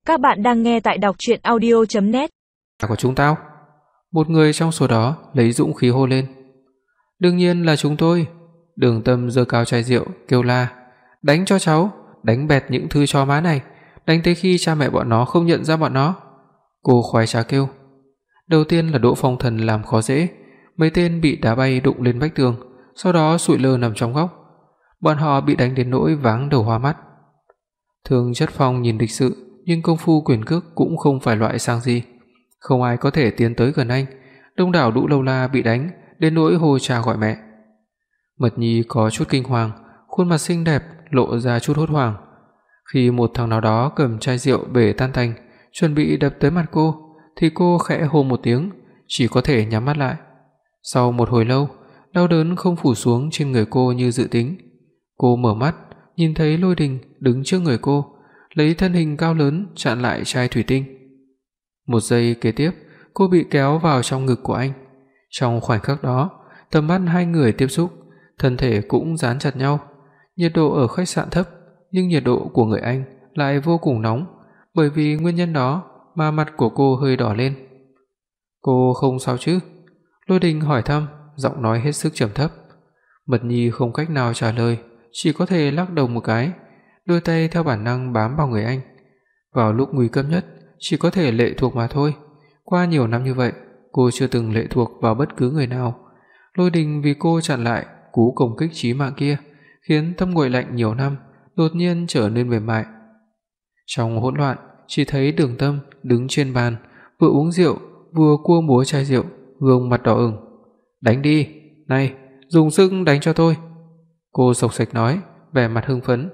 Các bạn đang nghe tại đọc truyện audio.net. Của chúng tao. Một người trong số đó lấy dũng khí hô lên. Đương nhiên là chúng tôi. Đường Tâm giơ cao chai rượu kêu la, đánh cho cháu, đánh bẹt những thứ chó má này, đánh tới khi cha mẹ bọn nó không nhận ra bọn nó. Cô khoái trá kêu. Đầu tiên là Đỗ Phong Thần làm khó dễ, mấy tên bị đá bay đụng lên vách tường, sau đó sụi lơ nằm trong góc. Bọn họ bị đánh đến nỗi váng đầu hoa mắt. Thường Chất Phong nhìn địch sự, nhưng công phu quyền cước cũng không phải loại sang gì, không ai có thể tiến tới gần anh. Đông đảo Đũ Lâu La bị đánh đến nỗi hô cha gọi mẹ. Mật Nhi có chút kinh hoàng, khuôn mặt xinh đẹp lộ ra chút hốt hoảng. Khi một thằng nào đó cầm chai rượu bể tan tành, chuẩn bị đập tới mặt cô, thì cô khẽ hô một tiếng, chỉ có thể nhắm mắt lại. Sau một hồi lâu, đau đớn không phủ xuống trên người cô như dự tính. Cô mở mắt, nhìn thấy Lôi Đình đứng trước người cô, lấy thân hình cao lớn chặn lại chai thủy tinh. Một giây kế tiếp, cô bị kéo vào trong ngực của anh. Trong khoảnh khắc đó, tầm mắt hai người tiếp xúc, thân thể cũng dán chặt nhau. Nhiệt độ ở khách sạn thấp, nhưng nhiệt độ của người anh lại vô cùng nóng, bởi vì nguyên nhân đó mà mặt của cô hơi đỏ lên. "Cô không sao chứ?" Lôi Đình hỏi thăm, giọng nói hết sức trầm thấp. Mật Nhi không cách nào trả lời, chỉ có thể lắc đầu một cái, đôi tay theo bản năng bám vào người anh. Vào lúc nguy cấp nhất, chỉ có thể lệ thuộc mà thôi. Qua nhiều năm như vậy, cô chưa từng lệ thuộc vào bất cứ người nào. Lôi Đình vì cô chặn lại cú công kích chí mạng kia, khiến tâm nguội lạnh nhiều năm đột nhiên trở nên mềm mại. Trong hỗn loạn, chỉ thấy Đường Tâm đứng trên bàn, vừa uống rượu, vừa cua múa chai rượu, gương mặt đỏ ửng. "Đánh đi, này, dùng sức đánh cho tôi." Cô sộc sạch nói, vẻ mặt hưng phấn.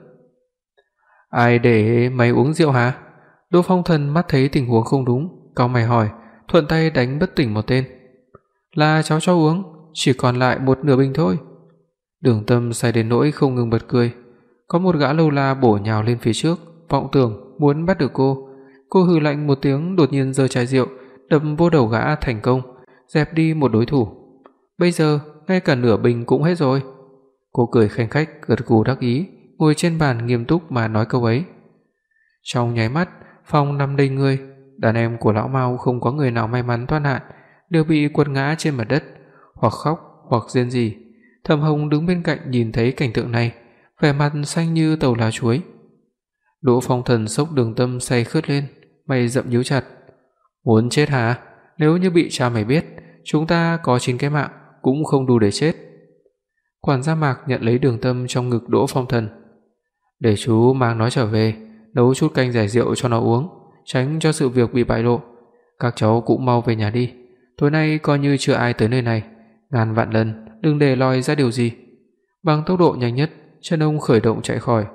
"Ai để mày uống rượu hả?" Đỗ Phong Thần mắt thấy tình huống không đúng, cau mày hỏi, thuận tay đánh bất tỉnh một tên. "Là cháu cho uống, chỉ còn lại một nửa bình thôi." Đường Tâm say đến nỗi không ngừng bật cười. Có một gã lâu la bổ nhào lên phía trước, vọng tưởng muốn bắt được cô. Cô hừ lạnh một tiếng, đột nhiên giơ chai rượu đập vô đầu gã thành công, dẹp đi một đối thủ. Bây giờ ngay cả nửa bình cũng hết rồi. Cô cười khanh khách, gật gù đắc ý, ngồi trên bàn nghiêm túc mà nói câu ấy. Trong nháy mắt, phòng nằm đầy người, đàn em của lão Mao không có người nào may mắn thoát nạn, đều bị quật ngã trên mặt đất, hoặc khóc hoặc rên rỉ. Thẩm Hồng đứng bên cạnh nhìn thấy cảnh tượng này, vẻ mặt xanh như tàu lá chuối. Đỗ Phong Thần sốc Đường Tâm say khướt lên, mày rậm nhíu chặt. "Muốn chết hả? Nếu như bị cha mày biết, chúng ta có 9 cái mạng cũng không đủ để chết." Quản gia Mạc nhận lấy Đường Tâm trong ngực Đỗ Phong Thần. "Để chú mang nó trở về, nấu chút canh giải rượu cho nó uống, tránh cho sự việc bị bại lộ. Các cháu cũng mau về nhà đi, tối nay coi như chưa ai tới nơi này, ngàn vạn lần đừng để lòi ra điều gì." Bằng tốc độ nhanh nhất, chân ông khởi động chạy khỏi.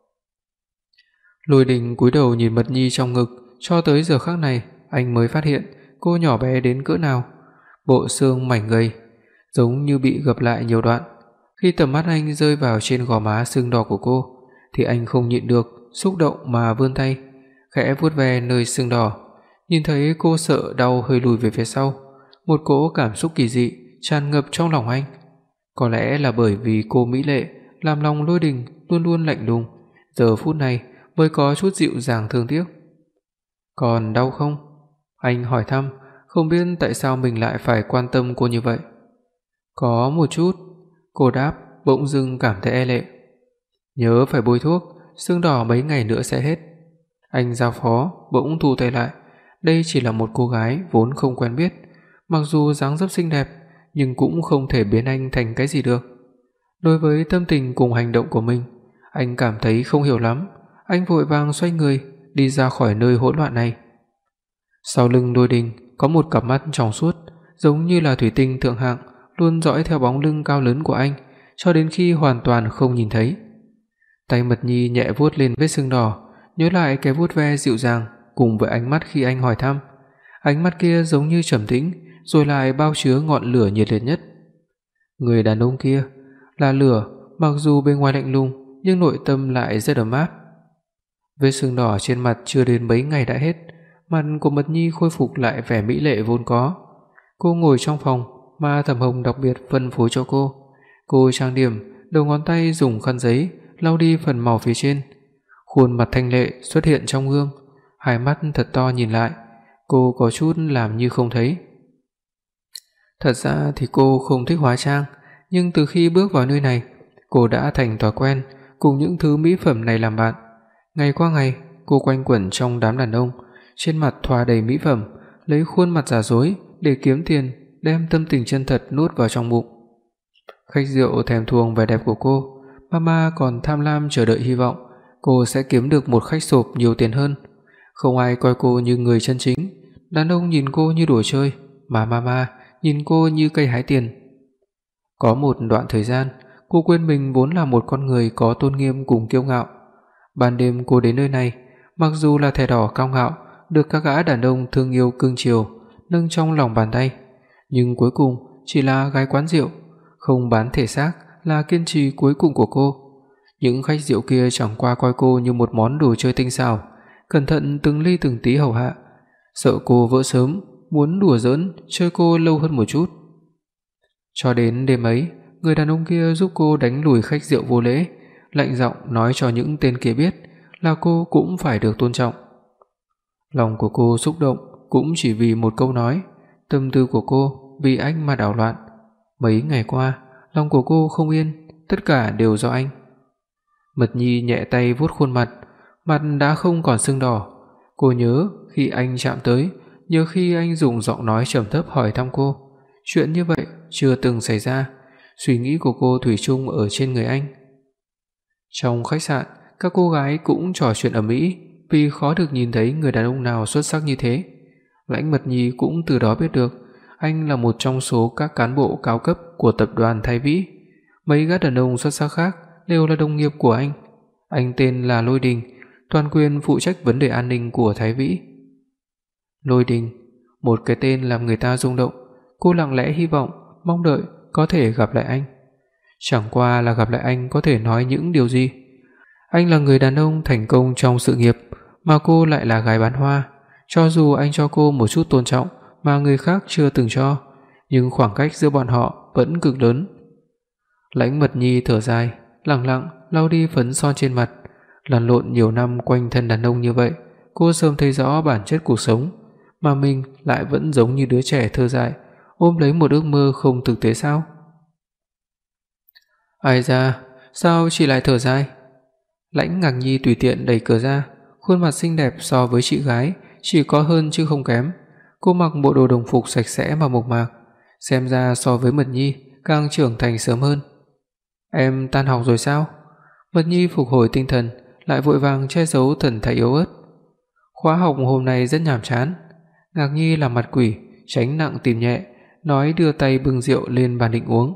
Lôi Đình cúi đầu nhìn Mật Nhi trong ngực, cho tới giờ khắc này anh mới phát hiện cô nhỏ bé đến cỡ nào. Bộ xương mảnh gầy, giống như bị gập lại nhiều đoạn. Khi tầm mắt anh rơi vào trên gò má sưng đỏ của cô, thì anh không nhịn được, xúc động mà vươn tay, khẽ vuốt ve nơi sưng đỏ. Nhìn thấy cô sợ đau hơi lùi về phía sau, một cỗ cảm xúc kỳ dị tràn ngập trong lòng anh. Có lẽ là bởi vì cô mỹ lệ làm lòng Lôi Đình luôn luôn lạnh lùng, giờ phút này mới có chút dịu dàng thương tiếc. "Còn đau không?" Anh hỏi thăm, không biết tại sao mình lại phải quan tâm cô như vậy. "Có một chút." Cô đáp, bỗng dưng cảm thấy e lệ. "Nhớ phải bôi thuốc, sưng đỏ mấy ngày nữa sẽ hết." Anh giao phó, bỗng thu tay lại. Đây chỉ là một cô gái vốn không quen biết, mặc dù dáng dấp xinh đẹp, nhưng cũng không thể biến anh thành cái gì được. Đối với tâm tình cùng hành động của mình, anh cảm thấy không hiểu lắm. Anh vội vàng xoay người, đi ra khỏi nơi hỗn loạn này. Sau lưng Lôi Đình có một cặp mắt trong suốt, giống như là thủy tinh thượng hạng, luôn dõi theo bóng lưng cao lớn của anh, cho đến khi hoàn toàn không nhìn thấy. Tay Mật Nhi nhẹ vuốt lên vết sưng đỏ, nhớ lại cái vuốt ve dịu dàng cùng với ánh mắt khi anh hỏi thăm. Ánh mắt kia giống như trầm tĩnh, rồi lại bao chứa ngọn lửa nhiệt liệt nhất. Người đàn ông kia là lửa, mặc dù bên ngoài lạnh lùng nhưng nội tâm lại rất ấm áp. Vết sưng đỏ trên mặt chưa đến mấy ngày đã hết, mặt của Mật Nhi khôi phục lại vẻ mỹ lệ vốn có. Cô ngồi trong phòng mà Thẩm Hồng đặc biệt phân phối cho cô. Cô trang điểm, đầu ngón tay dùng khăn giấy lau đi phần màu phía trên. Khuôn mặt thanh lệ xuất hiện trong gương, hai mắt thật to nhìn lại, cô có chút làm như không thấy. Thật ra thì cô không thích hóa trang, nhưng từ khi bước vào nơi này, cô đã thành thói quen cùng những thứ mỹ phẩm này làm bạn. Ngày qua ngày, cô quanh quẩn trong đám đàn ông, trên mặt thoa đầy mỹ phẩm, lấy khuôn mặt giả dối để kiếm tiền, đem tâm tình chân thật nuốt vào trong bụng. Khách rượu thèm thuồng vẻ đẹp của cô, Mama còn tham lam chờ đợi hy vọng cô sẽ kiếm được một khách sộp nhiều tiền hơn. Không ai coi cô như người chân chính, đàn ông nhìn cô như đồ chơi, mà Mama nhìn cô như cây hái tiền. Có một đoạn thời gian, cô quên mình vốn là một con người có tôn nghiêm cùng kiêu ngạo. Ban đêm cô đến nơi này, mặc dù là thẻ đỏ cao ngạo, được các gã đàn ông thương yêu cưng chiều, nâng trong lòng bàn tay, nhưng cuối cùng chỉ là gái quán rượu, không bán thể xác là kiên trì cuối cùng của cô. Những khách rượu kia chẳng qua coi cô như một món đồ chơi tinh xảo, cẩn thận từng ly từng tí hầu hạ, sợ cô vỡ sớm, muốn đùa giỡn chơi cô lâu hơn một chút. Cho đến đêm ấy, người đàn ông kia giúp cô đánh lùi khách rượu vô lễ, lạnh giọng nói cho những tên kia biết là cô cũng phải được tôn trọng. Lòng của cô xúc động cũng chỉ vì một câu nói, tâm tư của cô vì anh mà đảo loạn. Mấy ngày qua, lòng của cô không yên, tất cả đều do anh. Mật Nhi nhẹ tay vuốt khuôn mặt, mặt đã không còn sưng đỏ. Cô nhớ khi anh chạm tới, nhớ khi anh dùng giọng nói trầm thấp hỏi thăm cô. Chuyện như vậy chưa từng xảy ra, suy nghĩ của cô thủy chung ở trên người anh. Trong khách sạn, các cô gái cũng trò chuyện ầm ĩ vì khó được nhìn thấy người đàn ông nào xuất sắc như thế. Lãnh Mật Nhi cũng từ đó biết được anh là một trong số các cán bộ cao cấp của tập đoàn Thái Vĩ. Mấy gã đàn ông xuất sắc khác đều là đồng nghiệp của anh. Anh tên là Lôi Đình, toàn quyền phụ trách vấn đề an ninh của Thái Vĩ. Lôi Đình, một cái tên làm người ta rung động. Cô lặng lẽ hy vọng, mong đợi có thể gặp lại anh. Chẳng qua là gặp lại anh có thể nói những điều gì? Anh là người đàn ông thành công trong sự nghiệp, mà cô lại là gái bán hoa. Cho dù anh cho cô một chút tôn trọng mà người khác chưa từng cho, nhưng khoảng cách giữa bọn họ vẫn cực lớn. Lãnh Mật Nhi thở dài, lặng lặng lau đi phấn son trên mặt. Lăn lộn nhiều năm quanh thân đàn ông như vậy, cô sớm thấy rõ bản chất cuộc sống, mà mình lại vẫn giống như đứa trẻ thơ dại, ôm lấy một ước mơ không thực tế sao? Ai da, sao chị lại thở dài? Lãnh Ngạc Nhi tùy tiện đẩy cửa ra, khuôn mặt xinh đẹp so với chị gái chỉ có hơn chứ không kém. Cô mặc bộ đồ đồng phục sạch sẽ mà mộc mạc, xem ra so với Mật Nhi càng trưởng thành sớm hơn. Em tan học rồi sao? Mật Nhi phục hồi tinh thần, lại vội vàng che giấu thần thái yếu ớt. Khóa học hôm nay rất nhàm chán. Ngạc Nhi làm mặt quỷ, tránh nặng tìm nhẹ, nói đưa tay bưng rượu lên bàn định uống.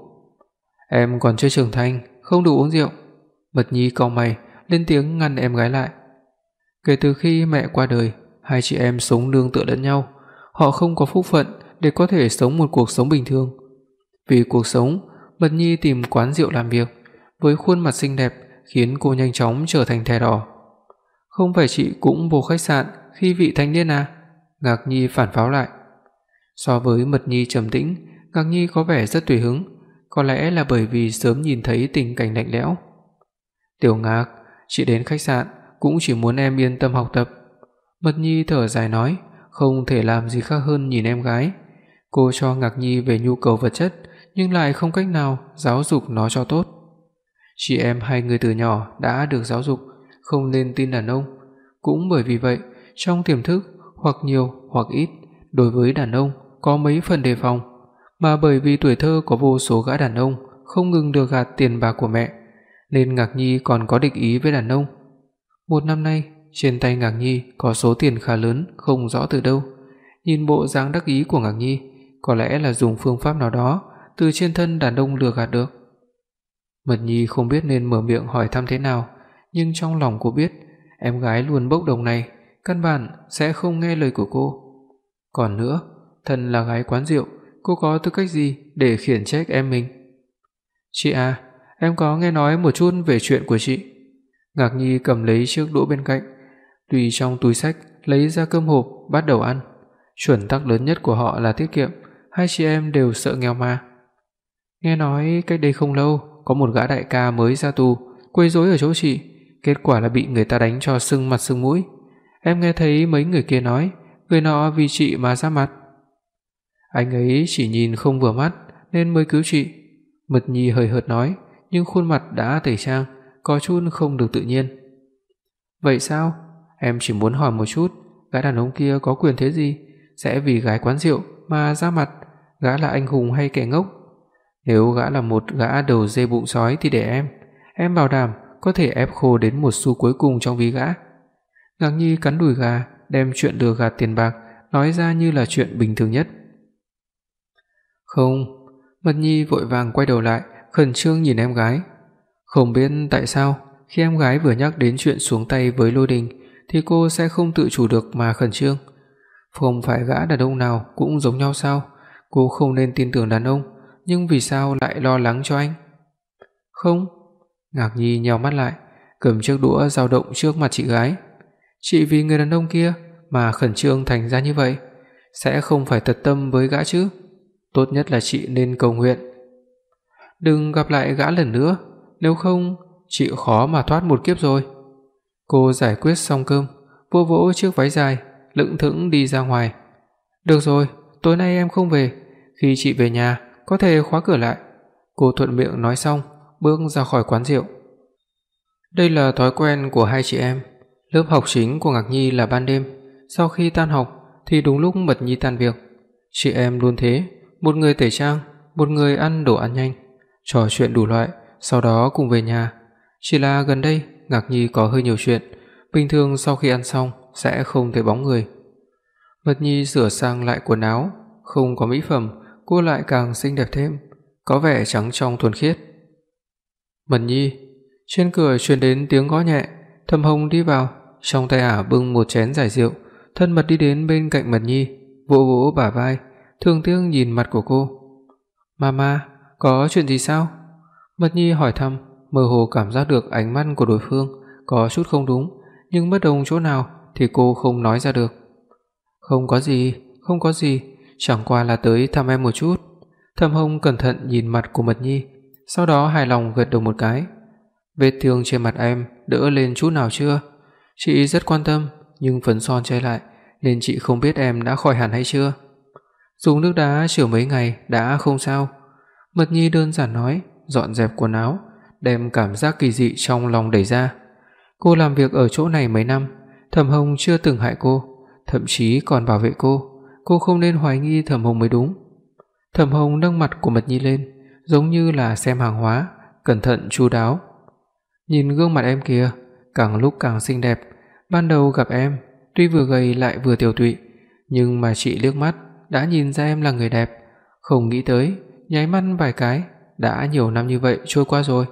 Em còn chưa trưởng thành, không được uống rượu. Mật Nhi cau mày, lên tiếng ngăn em gái lại. Kể từ khi mẹ qua đời, hai chị em sống nương tựa lẫn nhau. Họ không có phúc phận để có thể sống một cuộc sống bình thường. Vì cuộc sống, Mật Nhi tìm quán rượu làm việc, với khuôn mặt xinh đẹp khiến cô nhanh chóng trở thành thẻ đỏ. Không phải chị cũng vô khách sạn khi vị thanh niên à? Ngạc Nhi phản pháo lại. So với Mật Nhi trầm tĩnh, Ngạc Nhi có vẻ rất tùy hứng, có lẽ là bởi vì sớm nhìn thấy tình cảnh lạnh lẽo. Tiểu Ngạc, chị đến khách sạn cũng chỉ muốn em yên tâm học tập. Mật Nhi thở dài nói, không thể làm gì khác hơn nhìn em gái. Cô cho Ngạc Nhi về nhu cầu vật chất, nhưng lại không cách nào giáo dục nó cho tốt. Chị em hai người từ nhỏ đã được giáo dục không nên tin đàn ông. Cũng bởi vì vậy, trong tiềm thức hoặc nhiều hoặc ít, đối với đàn ông có mấy phần đề phòng, mà bởi vì tuổi thơ có vô số gã đàn ông không ngừng được gạt tiền bạc của mẹ, nên Ngạc Nhi còn có địch ý với đàn ông. Một năm nay, trên tay Ngạc Nhi có số tiền khá lớn không rõ từ đâu. Nhìn bộ dáng đắc ý của Ngạc Nhi, có lẽ là dùng phương pháp nào đó từ trên thân đàn ông lừa gạt được. Mật Nhi không biết nên mở miệng hỏi thăm thế nào, nhưng trong lòng cô biết em gái luôn bốc đồng này căn bản sẽ không nghe lời của cô. Còn nữa, thân là gái quán rượu, cô có tư cách gì để khiển trách em mình? Chị à, em có nghe nói một chút về chuyện của chị. Ngạc Nhi cầm lấy chiếc đũa bên cạnh, tùy trong túi xách lấy ra cơm hộp bắt đầu ăn. Chuẩn tắc lớn nhất của họ là tiết kiệm, hai chị em đều sợ nghèo mà. Nghe nói cách đây không lâu có một gã đại ca mới ra tù quấy rối ở chỗ chị, kết quả là bị người ta đánh cho sưng mặt sưng mũi. Em nghe thấy mấy người kia nói, người nọ vì chị mà ra mặt. Anh ấy chỉ nhìn không vừa mắt nên mới cứu chị. Mật Nhi hời hợt nói, nhưng khuôn mặt đã tẩy trang, có chút không được tự nhiên. Vậy sao? Em chỉ muốn hỏi một chút, gã đàn ông kia có quyền thế gì? Sẽ vì gái quán rượu mà ra mặt, gã là anh hùng hay kẻ ngốc? Nếu gã là một gã đầu dê bụng sói thì để em bảo đảm có thể ép khô đến một xu cuối cùng trong ví gã. Ngạc Nhi cắn đùi gà, đem chuyện lừa gạt tiền bạc nói ra như là chuyện bình thường nhất. Không, Mật Nhi vội vàng quay đầu lại, khẩn trương nhìn em gái. Không biết tại sao, khi em gái vừa nhắc đến chuyện xuống tay với Lôi Đình thì cô sẽ không tự chủ được mà khẩn trương. Không phải gã đàn ông nào cũng giống nhau sao? Cô không nên tin tưởng đàn ông, nhưng vì sao lại lo lắng cho anh? Không. Ngạc Nhi nheo mắt lại, cầm chiếc đũa dao động trước mặt chị gái. Chị vì người đàn ông kia mà khẩn trương thành ra như vậy, sẽ không phải thật tâm với gã chứ? Tốt nhất là chị nên cầu nguyện đừng gặp lại gã lần nữa, nếu không chị khó mà thoát một kiếp rồi. Cô giải quyết xong cơm, vỗ vỗ chiếc váy dài, lững thững đi ra ngoài. Được rồi, tối nay em không về, khi chị về nhà có thể khóa cửa lại. Cô thuận miệng nói xong, bước ra khỏi quán rượu. Đây là thói quen của hai chị em. Lớp học chính của Ngạc Nhi là ban đêm, sau khi tan học thì đúng lúc Mật Nhi tan việc. Chị em luôn thế, một người tẩy trang, một người ăn đồ ăn nhanh, trò chuyện đủ loại, sau đó cùng về nhà. Chỉ là gần đây Ngạc Nhi có hơi nhiều chuyện, bình thường sau khi ăn xong sẽ không thấy bóng người. Mật Nhi sửa sang lại quần áo, không có mỹ phẩm, cô lại càng xinh đẹp thêm, có vẻ trắng trong thuần khiết. Mật Nhi, trên cửa truyền đến tiếng gõ nhẹ, Thẩm Hồng đi vào, trong tay ả bưng một chén giải rượu, thân mật đi đến bên cạnh Mật Nhi, vỗ vỗ bả vai, thương tiếc nhìn mặt của cô. "Mama, có chuyện gì sao?" Mật Nhi hỏi thăm, mơ hồ cảm giác được ánh mắt của đối phương có chút không đúng, nhưng bất đồng chỗ nào thì cô không nói ra được. Không có gì, chẳng qua là tới thăm em một chút." Thẩm Hồng cẩn thận nhìn mặt của Mật Nhi, sau đó hài lòng gật đầu một cái. "Vết thương trên mặt em đỡ lên chút nào chưa? Chị rất quan tâm, nhưng phấn son che lại nên chị không biết em đã khỏi hẳn hay chưa." "Dùng nước đá chữa mấy ngày đã không sao." Mật Nhi đơn giản nói, dọn dẹp quần áo, đem cảm giác kỳ dị trong lòng đẩy ra. Cô làm việc ở chỗ này mấy năm, Thẩm Hồng chưa từng hại cô, thậm chí còn bảo vệ cô không nên hoài nghi Thẩm Hồng mới đúng. Thẩm Hồng nâng mặt của Mật Nhi lên, giống như là xem hàng hóa, cẩn thận chu đáo. "Nhìn gương mặt em kìa, càng lúc càng xinh đẹp, ban đầu gặp em, tuy vừa gầy lại vừa tiều tụy, nhưng mà chị liếc mắt đã nhìn ra em là người đẹp, không nghĩ tới, nháy mắt vài cái, đã nhiều năm như vậy trôi qua rồi."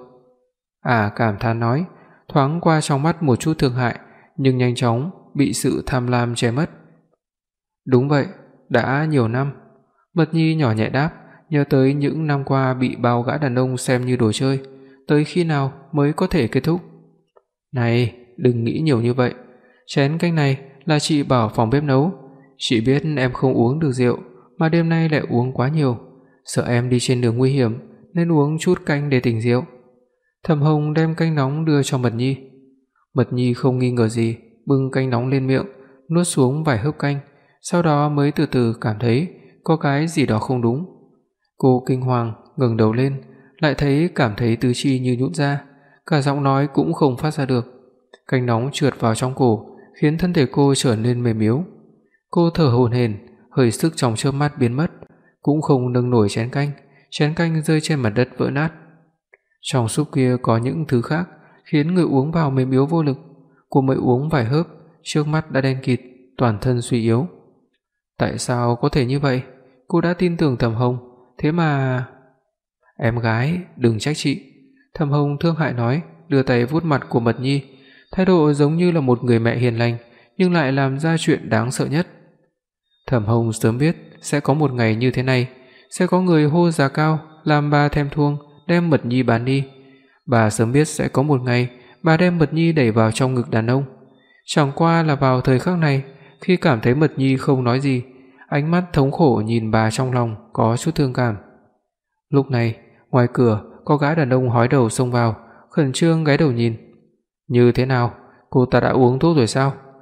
Cảm thán nói, thoáng qua trong mắt một chút thương hại, nhưng nhanh chóng bị sự tham lam che mất. "Đúng vậy, đã nhiều năm." Mật Nhi nhỏ nhẹ đáp, nhớ tới những năm qua bị bao gã đàn ông xem như đồ chơi, tới khi nào mới có thể kết thúc. "Này, đừng nghĩ nhiều như vậy, chén canh này là chị bảo phòng bếp nấu, chị biết em không uống được rượu, mà đêm nay lại uống quá nhiều, sợ em đi trên đường nguy hiểm nên uống chút canh để tỉnh rượu." Thẩm Hồng đem canh nóng đưa cho Mật Nhi. Mật Nhi không nghi ngờ gì, bưng canh nóng lên miệng, nuốt xuống vài hớp canh, sau đó mới từ từ cảm thấy có cái gì đó không đúng. Cô kinh hoàng ngẩng đầu lên, lại cảm thấy tứ chi như nhũn ra, cả giọng nói cũng không phát ra được. Canh nóng trượt vào trong cổ, khiến thân thể cô trở nên mềm yếu. Cô thở hổn hển, hơi sức trong chớp mắt biến mất, cũng không nâng nổi chén canh rơi trên mặt đất vỡ nát. Trong súp kia có những thứ khác, khiến người uống vào mềm yếu vô lực. Cô mới uống vài hớp, trước mắt đã đen kịt, toàn thân suy yếu. Tại sao có thể như vậy? Cô đã tin tưởng Thẩm Hồng, thế mà... "Em gái, đừng trách chị." Thẩm Hồng thương hại nói, đưa tay vuốt mặt của Mật Nhi, thái độ giống như là một người mẹ hiền lành, nhưng lại làm ra chuyện đáng sợ nhất. Thẩm Hồng sớm biết sẽ có một ngày như thế này, sẽ có người hô giá cao, làm bà thèm thuồng, đem Mật Nhi bán đi. Bà sớm biết sẽ có một ngày bà đem Mật Nhi đẩy vào trong ngực đàn ông. Chẳng qua là vào thời khắc này, khi cảm thấy Mật Nhi không nói gì, ánh mắt thống khổ nhìn bà trong lòng có chút thương cảm. Lúc này, ngoài cửa có gã đàn ông hói đầu xông vào, khẩn trương gáy đầu nhìn. "Như thế nào, cô ta đã uống thuốc rồi sao?"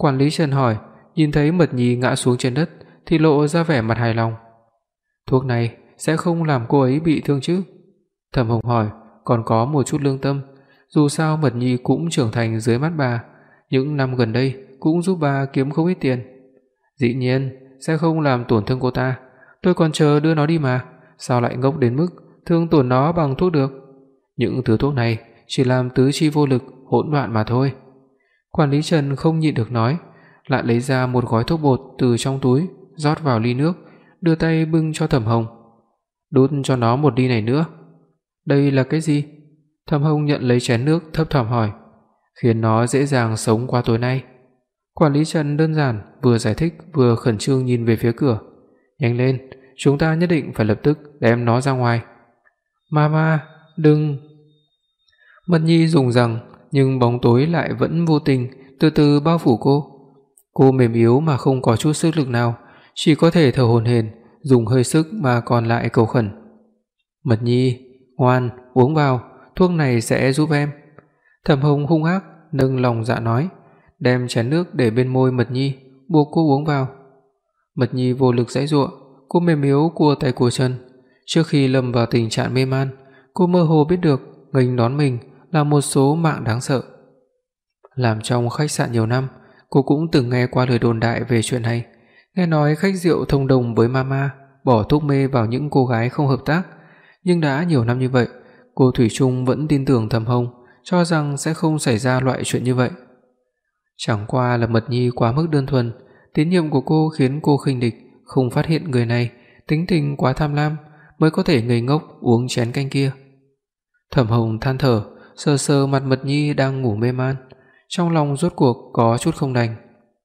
Quản lý Trần hỏi, nhìn thấy Mật Nhi ngã xuống trên đất thì lộ ra vẻ mặt hài lòng. Thuốc này sẽ không làm cô ấy bị thương chứ? Thẩm Hồng hỏi, còn có một chút lương tâm, dù sao Mật Nhi cũng trưởng thành dưới mắt bà, những năm gần đây cũng giúp bà kiếm không ít tiền. Dĩ nhiên sẽ không làm tổn thương cô ta, tôi còn chờ đưa nó đi mà, sao lại ngốc đến mức thương tổn nó bằng thuốc được? Những thứ thuốc này chỉ làm tứ chi vô lực, hỗn loạn mà thôi. Quản lý Trần không nhịn được nói, lại lấy ra một gói thuốc bột từ trong túi, rót vào ly nước, đưa tay bưng cho Thẩm Hồng. Đút cho nó một ly này nữa. Đây là cái gì? Thẩm Hồng nhận lấy chén nước thấp thỏm hỏi. Khiến nó dễ dàng sống qua tối nay. Quản lý Trần đơn giản vừa giải thích vừa khẩn trương nhìn về phía cửa. Nhanh lên, chúng ta nhất định phải lập tức đem nó ra ngoài. Mama, đừng. Mật Nhi dùng rằng, nhưng bóng tối lại vẫn vô tình từ từ bao phủ cô. Cô mềm yếu mà không có chút sức lực nào, chỉ có thể thở hổn hển, dùng hơi sức mà còn lại cầu khẩn. Mật Nhi, ngoan, uống vào, thuốc này sẽ giúp em. Thẩm Hồng hung ác nâng lòng dạ nói, đem chén nước để bên môi Mật Nhi, buộc cô uống vào. Mật Nhi vô lực giãy giụa, cô mềm yếu cua tay cua chân. Trước khi lâm vào tình trạng mê man, cô mơ hồ biết được nghênh đón mình là một số mạng đáng sợ. Làm trong khách sạn nhiều năm, cô cũng từng nghe qua lời đồn đại về chuyện này. Nghe nói khách rượu thông đồng với mama, bỏ thuốc mê vào những cô gái không hợp tác. Nhưng đã nhiều năm như vậy, cô thủy chung vẫn tin tưởng Thẩm Hồng, cho rằng sẽ không xảy ra loại chuyện như vậy. Chẳng qua là Mật Nhi quá mức đơn thuần, tín nhiệm của cô khiến cô khinh địch, không phát hiện người này tính tình quá tham lam, mới có thể ngây ngốc uống chén canh kia. Thẩm Hồng than thở, sờ sờ mặt Mật Nhi đang ngủ mê man, trong lòng rốt cuộc có chút không đành.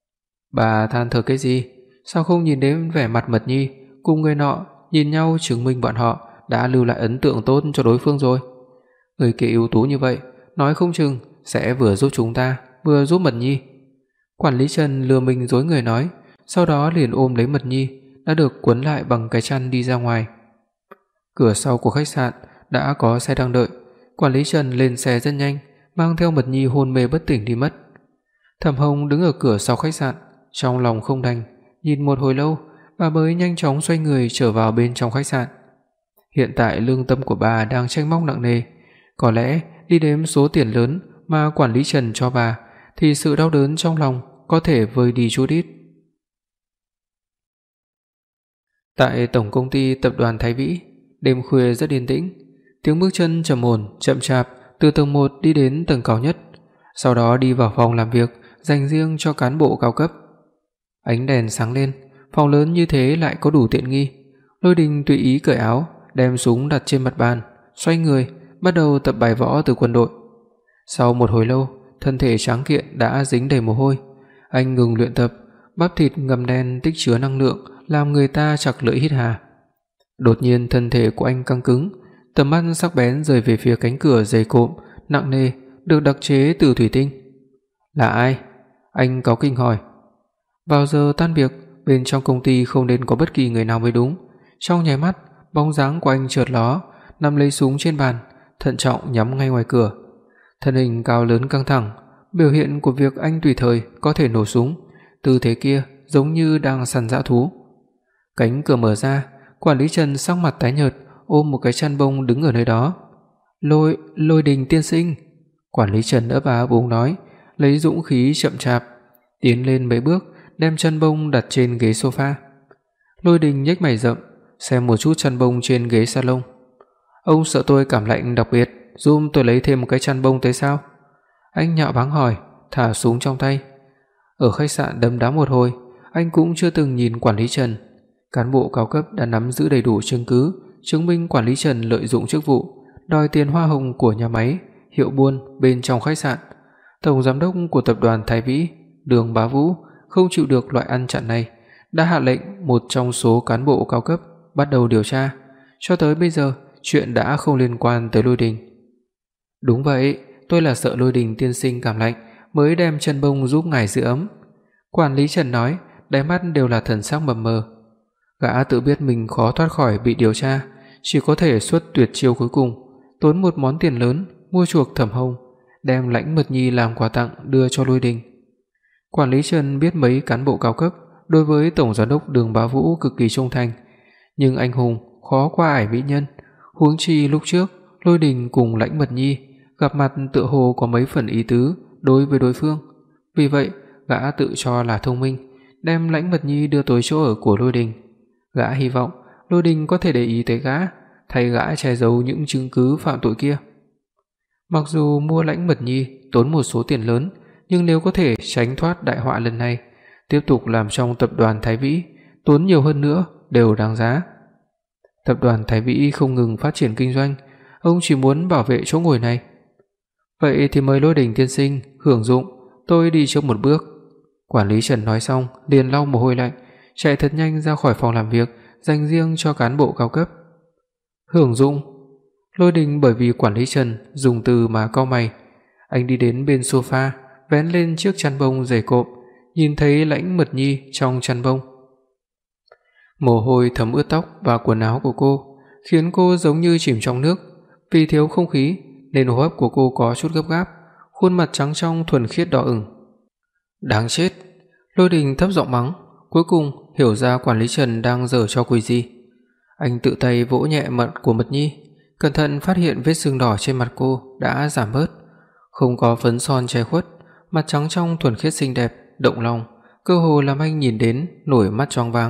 Bà than thở cái gì? Sao không nhìn đến vẻ mặt Mật Nhi cùng người nọ nhìn nhau chứng minh bọn họ đã lưu lại ấn tượng tốt cho đối phương rồi. Người kia ưu tú như vậy, nói không chừng sẽ vừa giúp chúng ta, vừa giúp Mật Nhi. Quản lý Trần lừa mình dối người nói, sau đó liền ôm lấy Mật Nhi đã được quấn lại bằng cái chăn đi ra ngoài. Cửa sau của khách sạn đã có xe đang đợi. Quản lý Trần lên xe rất nhanh, mang theo Mật Nhi hôn mê bất tỉnh đi mất. Thẩm Hồng đứng ở cửa sau khách sạn, trong lòng không đành, nhìn một hồi lâu, bà mới nhanh chóng xoay người trở vào bên trong khách sạn. Hiện tại lương tâm của bà đang trách móc nặng nề, có lẽ đi đếm số tiền lớn mà quản lý Trần cho bà thì sự đau đớn trong lòng có thể vơi đi chút ít. Tại tổng công ty tập đoàn Thái Vĩ, đêm khuya rất yên tĩnh, tiếng bước chân trầm ổn, chậm chạp từ tầng 1 đi đến tầng cao nhất, sau đó đi vào phòng làm việc dành riêng cho cán bộ cao cấp. Ánh đèn sáng lên, phòng lớn như thế lại có đủ tiện nghi. Lôi Đình tùy ý cởi áo, đem súng đặt trên mặt bàn, xoay người, bắt đầu tập bài võ từ quân đội. Sau một hồi lâu, thân thể tráng kiện đã dính đầy mồ hôi. Anh ngừng luyện tập, bắp thịt ngầm đen tích chứa năng lượng làm người ta chặt lưỡi hít hà. Đột nhiên thân thể của anh căng cứng, tầm mắt sắc bén rời về phía cánh cửa dày cộm, nặng nề, được đặc chế từ thủy tinh. Là ai? Anh cáu kỉnh hỏi. Vào giờ tan việc, bên trong công ty không nên có bất kỳ người nào mới đúng. Trong nháy mắt, bóng dáng của anh chợt ló, nắm lấy súng trên bàn, thận trọng nhắm ngay ngoài cửa. Thân hình cao lớn căng thẳng, biểu hiện của việc anh tùy thời có thể nổ súng, tư thế kia giống như đang săn dã thú. Cánh cửa mở ra, quản lý Trần sắc mặt tái nhợt, ôm một cái chăn bông đứng ở nơi đó. Lôi Đình tiên sinh. Quản lý Trần ấp á ấp úng nói, lấy dũng khí chậm chạp tiến lên mấy bước, đem chăn bông đặt trên ghế sofa. Lôi Đình nhếch mày rậm, xem một chút chăn bông trên ghế salon. Ông sợ tôi cảm lạnh đặc biệt, giúp tôi lấy thêm một cái chăn bông tới sao? Anh nhạo báng hỏi, thả súng trong tay. Ở khách sạn đấm đá một hồi, anh cũng chưa từng nhìn quản lý Trần. Cán bộ cao cấp đã nắm giữ đầy đủ chứng cứ chứng minh quản lý Trần lợi dụng chức vụ, đòi tiền hoa hồng của nhà máy, hiệu buôn bên trong khách sạn. Tổng giám đốc của tập đoàn Thái Vĩ, Đường Bá Vũ, không chịu được loại ăn chặn này, đã hạ lệnh một trong số cán bộ cao cấp bắt đầu điều tra. Cho tới bây giờ, chuyện đã không liên quan tới Lôi Đình. Đúng vậy, tôi là sợ Lôi Đình tiên sinh cảm lạnh mới đem chăn bông giúp ngài giữ ấm. Quản lý Trần nói, đáy mắt đều là thần sắc mập mờ. Gã tự biết mình khó thoát khỏi bị điều tra, chỉ có thể xuất tuyệt chiêu cuối cùng, tốn một món tiền lớn mua chuộc Thẩm Hồng, đem Lãnh Mật Nhi làm quà tặng đưa cho Lôi Đình. Quản lý Trần biết mấy cán bộ cao cấp đối với tổng giám đốc Đường Bá Vũ cực kỳ trung thành, nhưng anh hùng khó qua ải mỹ nhân, huống chi lúc trước Lôi Đình cùng Lãnh Mật Nhi gặp mặt tựa hồ có mấy phần ý tứ đối với đối phương. Vì vậy, gã tự cho là thông minh, đem Lãnh Mật Nhi đưa tới chỗ ở của Lôi Đình. Gã hy vọng Lôi Đình có thể để ý tới gã, thay gã che giấu những chứng cứ phạm tội kia. Mặc dù mua Lãnh Mật Nhi tốn một số tiền lớn, nhưng nếu có thể tránh thoát đại họa lần này, tiếp tục làm trong tập đoàn Thái Vĩ, tốn nhiều hơn nữa đều đáng giá. Tập đoàn Thái Vĩ không ngừng phát triển kinh doanh, ông chỉ muốn bảo vệ chỗ ngồi này. Vậy thì mời Lôi Đình tiên sinh hưởng dụng, tôi đi trước một bước. Quản lý Trần nói xong, liền lau mồ hôi lạnh, chạy thật nhanh ra khỏi phòng làm việc dành riêng cho cán bộ cao cấp. Hưởng dụng? Lôi Đình bởi vì quản lý Trần dùng từ mà cau mày. Anh đi đến bên sofa, vén lên chiếc chăn bông dày cộm, nhìn thấy Lãnh Mật Nhi trong chăn bông. Mồ hôi thấm ướt tóc và quần áo của cô, khiến cô giống như chìm trong nước. Vì thiếu không khí nên hô hấp của cô có chút gấp gáp, khuôn mặt trắng trong thuần khiết đỏ ửng. Đáng chết! Lôi Đình thấp giọng mắng, cuối cùng hiểu ra quản lý Trần đang giở trò quỷ gì. Anh tự tay vỗ nhẹ mặt của Mật Nhi, cẩn thận phát hiện vết sưng đỏ trên mặt cô đã giảm bớt, không có phấn son che khuất, mặt trắng trong thuần khiết xinh đẹp, động lòng, cơ hồ làm anh nhìn đến nổi mắt choáng váng.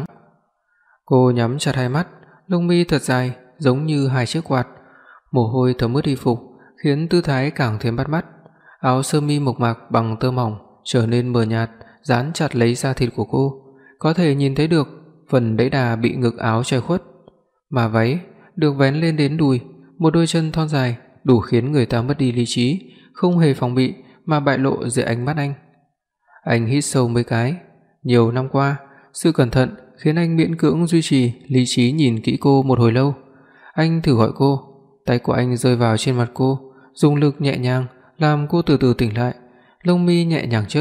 Cô nhắm chặt hai mắt, lông mi thật dài giống như hai chiếc quạt, mồ hôi thấm ướt y phục khiến tư thái càng thêm bắt mắt. Áo sơ mi mộc mạc bằng tơ mỏng trở nên mờ nhạt, dán chặt lấy da thịt của cô, có thể nhìn thấy được phần đẫy đà bị ngực áo che khuất, mà váy được vén lên đến đùi, một đôi chân thon dài đủ khiến người ta mất đi lý trí, không hề phòng bị mà bại lộ dưới ánh mắt anh. Anh hít sâu mấy cái. Nhiều năm qua, sự cẩn thận khiến anh miễn cưỡng duy trì lý trí nhìn kỹ cô một hồi lâu. Anh thử gọi cô, tay của anh rơi vào trên mặt cô, dùng lực nhẹ nhàng làm cô từ từ tỉnh lại, lông mi nhẹ nhàng chớp.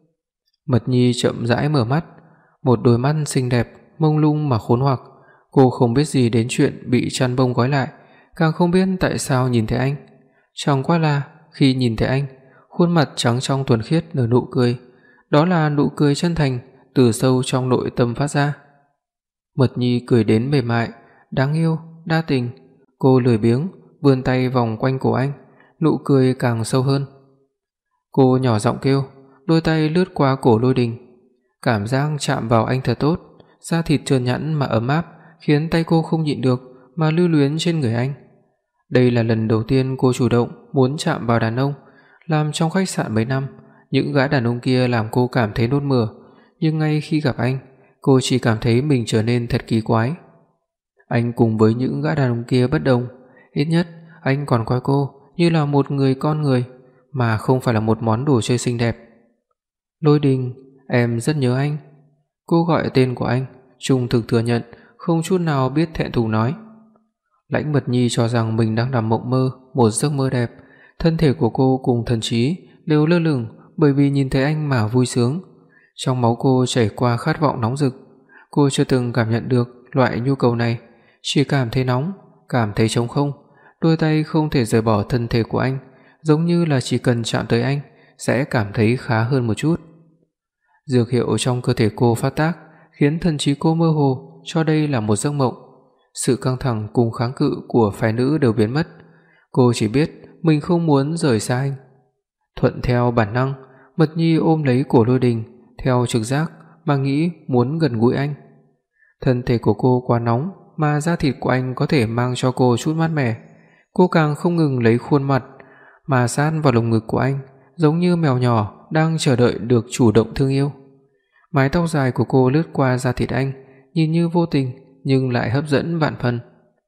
Mật Nhi chậm rãi mở mắt, một đôi mắt xinh đẹp, mông lung mà khốn hoặc. Cô không biết gì đến chuyện bị chăn bông gói lại, càng không biết tại sao nhìn thấy anh. Chẳng qua là khi nhìn thấy anh, khuôn mặt trắng trong thuần khiết nở nụ cười, đó là nụ cười chân thành từ sâu trong nội tâm phát ra. Mật Nhi cười đến mềm mại, đáng yêu, đa tình. Cô lười biếng vươn tay vòng quanh cổ anh, nụ cười càng sâu hơn. Cô nhỏ giọng kêu, đôi tay lướt qua cổ Lôi Đình. Cảm giác chạm vào anh thật tốt, da thịt trơn nhẵn mà ấm áp, khiến tay cô không nhịn được mà lưu luyến trên người anh. Đây là lần đầu tiên cô chủ động muốn chạm vào đàn ông. Làm trong khách sạn mấy năm, những gã đàn ông kia làm cô cảm thấy nôn mửa, nhưng ngay khi gặp anh, cô chỉ cảm thấy mình trở nên thật kỳ quái. Anh cùng với những gã đàn ông kia bất đồng, ít nhất anh còn coi cô như là một người con người, mà không phải là một món đồ chơi xinh đẹp. Lôi Đình, em rất nhớ anh. Cô gọi tên của anh, trung thực thừa nhận, không chút nào biết thẹn thùng nói. Lãnh Mật Nhi cho rằng mình đang nằm mộng mơ một giấc mơ đẹp, thân thể của cô cùng thần trí đều lơ lửng bởi vì nhìn thấy anh mà vui sướng. Trong máu cô chảy qua khát vọng nóng rực. Cô chưa từng cảm nhận được loại nhu cầu này, chỉ cảm thấy nóng, cảm thấy trống không. Đôi tay không thể rời bỏ thân thể của anh, giống như là chỉ cần chạm tới anh sẽ cảm thấy khá hơn một chút. Dược hiệu trong cơ thể cô phát tác, khiến thần trí cô mơ hồ cho đây là một giấc mộng. Sự căng thẳng cùng kháng cự của phái nữ đều biến mất. Cô chỉ biết mình không muốn rời xa anh. Thuận theo bản năng, Mật Nhi ôm lấy cổ Lôi Đình, theo trực giác mà nghĩ muốn gần gũi anh. Thân thể của cô quá nóng, mà da thịt của anh có thể mang cho cô chút mát mẻ. Cô càng không ngừng lấy khuôn mặt mà sát vào lồng ngực của anh, giống như mèo nhỏ đang chờ đợi được chủ động thương yêu. Mái tóc dài của cô lướt qua da thịt anh, nhìn như vô tình nhưng lại hấp dẫn vạn phần.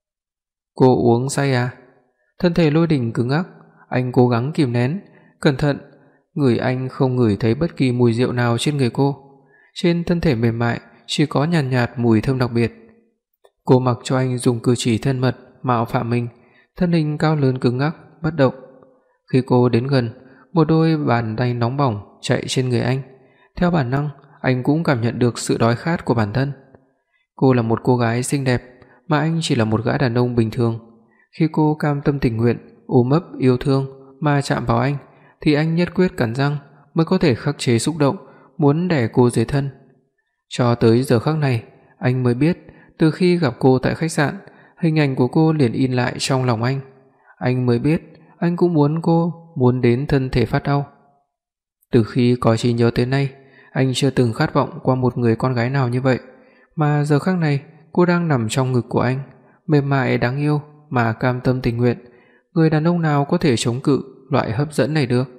Cô uống say à? Thân thể Lôi Đình cứng ngắc, anh cố gắng kìm nén, cẩn thận, người anh không ngửi thấy bất kỳ mùi rượu nào trên người cô. Trên thân thể mềm mại chỉ có nhàn nhạt mùi thơm đặc biệt. Cô mặc cho anh dùng cử chỉ thân mật mạo phạm mình, thân hình cao lớn cứng ngắc, bất động. Khi cô đến gần, một đôi bàn tay nóng bỏng chạy trên người anh. Theo bản năng, anh cũng cảm nhận được sự đói khát của bản thân. Cô là một cô gái xinh đẹp, mà anh chỉ là một gã đàn ông bình thường. Khi cô cam tâm tình nguyện, ôm ấp yêu thương mà chạm vào anh, thì anh nhất quyết cắn răng mới có thể khắc chế xúc động muốn đè cô dưới thân. Cho tới giờ khắc này, anh mới biết từ khi gặp cô tại khách sạn, hình ảnh của cô liền in lại trong lòng anh. Anh mới biết anh cũng muốn cô, muốn đến thân thể phát đau. Từ khi có trí nhớ tới nay, anh chưa từng khát vọng qua một người con gái nào như vậy, mà giờ khắc này cô đang nằm trong ngực của anh, mềm mại đáng yêu mà cam tâm tình nguyện. Người đàn ông nào có thể chống cự loại hấp dẫn này được?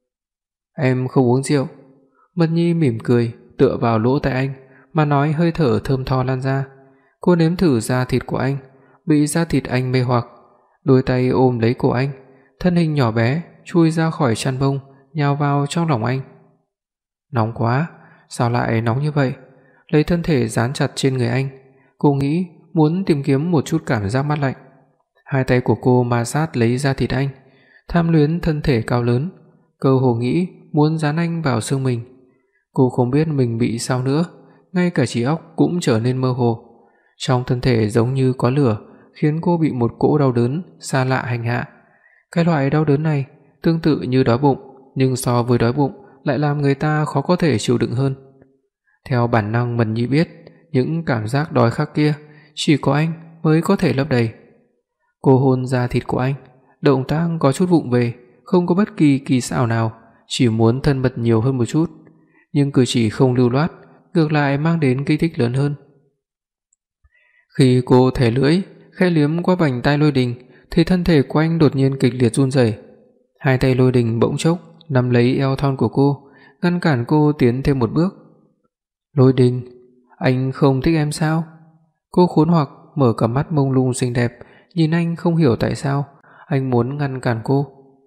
Em không uống rượu. Mật Nhi mỉm cười, tựa vào lỗ tai anh mà nói, hơi thở thơm tho lan ra. Cô nếm thử da thịt của anh, bị da thịt anh mê hoặc, đôi tay ôm lấy cổ anh, thân hình nhỏ bé chui ra khỏi chăn bông, nhào vào trong lòng anh. Nóng quá, sao lại nóng như vậy? Lấy thân thể dán chặt trên người anh, cô nghĩ muốn tìm kiếm một chút cảm giác mát lạnh. Hai tay của cô ma sát lấy da thịt anh, tham luyến thân thể cao lớn, cơ hồ nghĩ muốn dán anh vào xương mình. Cô không biết mình bị sao nữa, ngay cả trí óc cũng trở nên mơ hồ. Trong thân thể giống như có lửa, khiến cô bị một cỗ đau đớn xa lạ hành hạ. Cái loại đau đớn này tương tự như đói bụng, nhưng so với đói bụng lại làm người ta khó có thể chịu đựng hơn. Theo bản năng, Mật Nhi biết những cảm giác đói khát kia chỉ có anh mới có thể lấp đầy. Cô hôn da thịt của anh, động tác có chút vụng về, không có bất kỳ kỳ xảo nào, chỉ muốn thân mật nhiều hơn một chút, nhưng cử chỉ không lưu loát, ngược lại mang đến kích thích lớn hơn. Khi cô thè lưỡi khẽ liếm qua vành tai Lôi Đình, thì thân thể của anh đột nhiên kịch liệt run rẩy. Hai tay Lôi Đình bỗng chốc nắm lấy eo thon của cô, ngăn cản cô tiến thêm một bước. "Lôi Đình, anh không thích em sao?" Cô khốn hoặc mở cặp mắt mông lung xinh đẹp, nhìn anh không hiểu tại sao anh muốn ngăn cản cô.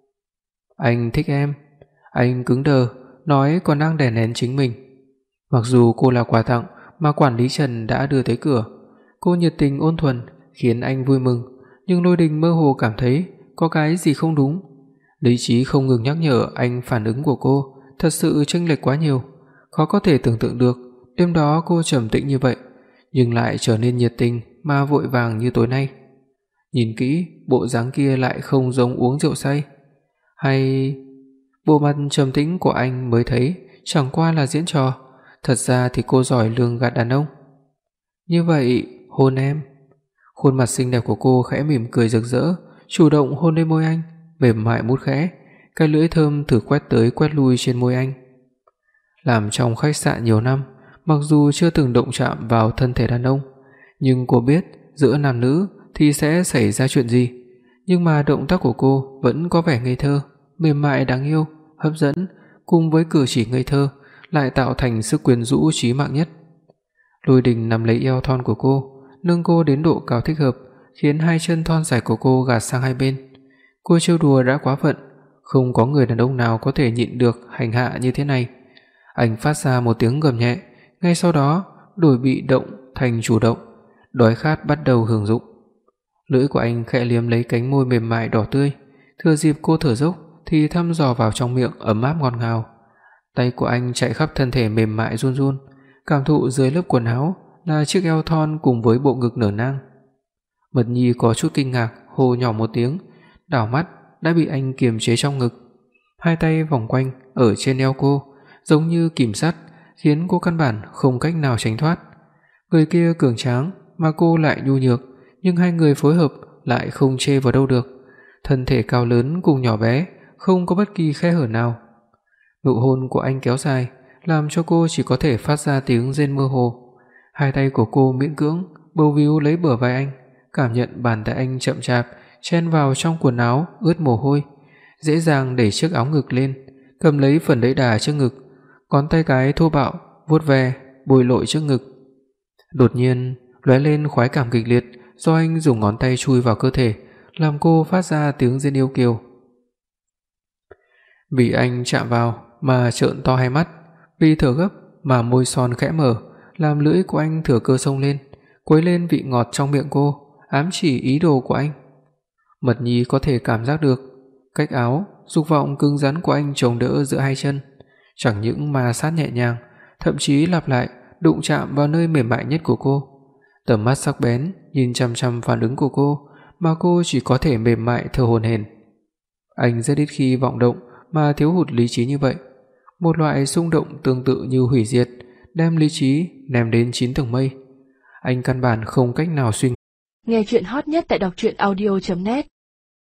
"Anh thích em." Anh cứng đờ, nói còn đang đè nén chính mình. Mặc dù cô là quà tặng mà quản lý Trần đã đưa tới cửa, cô nhiệt tình ôn thuần khiến anh vui mừng, nhưng Lôi Đình mơ hồ cảm thấy có cái gì không đúng. Lý trí không ngừng nhắc nhở anh phản ứng của cô thật sự chênh lệch quá nhiều. Khó có thể tưởng tượng được đêm đó cô trầm tĩnh như vậy, nhưng lại trở nên nhiệt tình mà vội vàng như tối nay. Nhìn kỹ, bộ dáng kia lại không giống uống rượu say. Hay bộ mặt trầm tĩnh của anh mới thấy chẳng qua là diễn trò, thật ra thì cô giỏi lường gạt đàn ông. "Như vậy, hôn em." Khuôn mặt xinh đẹp của cô khẽ mỉm cười rực rỡ, chủ động hôn lên môi anh, mềm mại mút khẽ, cái lưỡi thơm thử quét tới quét lui trên môi anh. Làm trong khách sạn nhiều năm, mặc dù chưa từng động chạm vào thân thể đàn ông, nhưng cô biết giữa nam nữ thì sẽ xảy ra chuyện gì. Nhưng mà động tác của cô vẫn có vẻ ngây thơ, mềm mại đáng yêu, hấp dẫn, cùng với cử chỉ ngây thơ lại tạo thành sức quyến rũ chí mạng nhất. Lôi Đình nắm lấy eo thon của cô, nâng cô đến độ cao thích hợp, khiến hai chân thon dài của cô gạt sang hai bên. Cô trêu đùa đã quá phận, không có người đàn ông nào có thể nhịn được hành hạ như thế này. Anh phát ra một tiếng gầm nhẹ, ngay sau đó đổi bị động thành chủ động, đói khát bắt đầu hưởng dụng. Lưỡi của anh khẽ liếm lấy cánh môi mềm mại đỏ tươi, thừa dịp cô thở dốc thì thăm dò vào trong miệng ấm áp ngọt ngào. Tay của anh chạy khắp thân thể mềm mại run run, cảm thụ dưới lớp quần áo là chiếc eo thon cùng với bộ ngực nở nang. Mật Nhi có chút kinh ngạc, hô nhỏ một tiếng, đảo mắt đã bị anh kiềm chế trong ngực. Hai tay vòng quanh ở trên eo cô, giống như kìm sắt, khiến cô căn bản không cách nào tránh thoát. Người kia cường tráng mà cô lại nhu nhược, nhưng hai người phối hợp lại không chê vào đâu được. Thân thể cao lớn cùng nhỏ bé, không có bất kỳ khe hở nào. Nụ hôn của anh kéo dài, làm cho cô chỉ có thể phát ra tiếng rên mơ hồ. Hai tay của cô miễn cưỡng bấu víu lấy bờ vai anh, cảm nhận bàn tay anh chậm chạp chen vào trong quần áo ướt mồ hôi, dễ dàng đẩy chiếc áo ngực lên, cầm lấy phần đẫy đà trước ngực, ngón tay cái thô bạo vuốt ve bôi lội trước ngực. Đột nhiên lóe lên khoái cảm kịch liệt do anh dùng ngón tay chui vào cơ thể, làm cô phát ra tiếng rên yêu kiều. Bị anh chạm vào mà trợn to hai mắt, vì thở gấp mà môi son khẽ mở, làm lưỡi của anh thừa cơ xông lên, quấy lên vị ngọt trong miệng cô, ám chỉ ý đồ của anh. Mật Nhi có thể cảm giác được cách áo, dục vọng cứng rắn của anh chống đỡ giữa hai chân, chẳng những ma sát nhẹ nhàng, thậm chí lặp lại đụng chạm vào nơi mềm mại nhất của cô. Tầm mắt sắc bén nhìn chằm chằm phản ứng của cô, mà cô chỉ có thể mềm mại thở hổn hển. Anh rất ít khi vọng động mà thiếu hụt lý trí như vậy. một loại xung động tương tự như hủy diệt, đem lý trí ném đến 9 tầng mây. Anh căn bản không cách nào suy. Nghe truyện hot nhất tại đọc truyện audio.net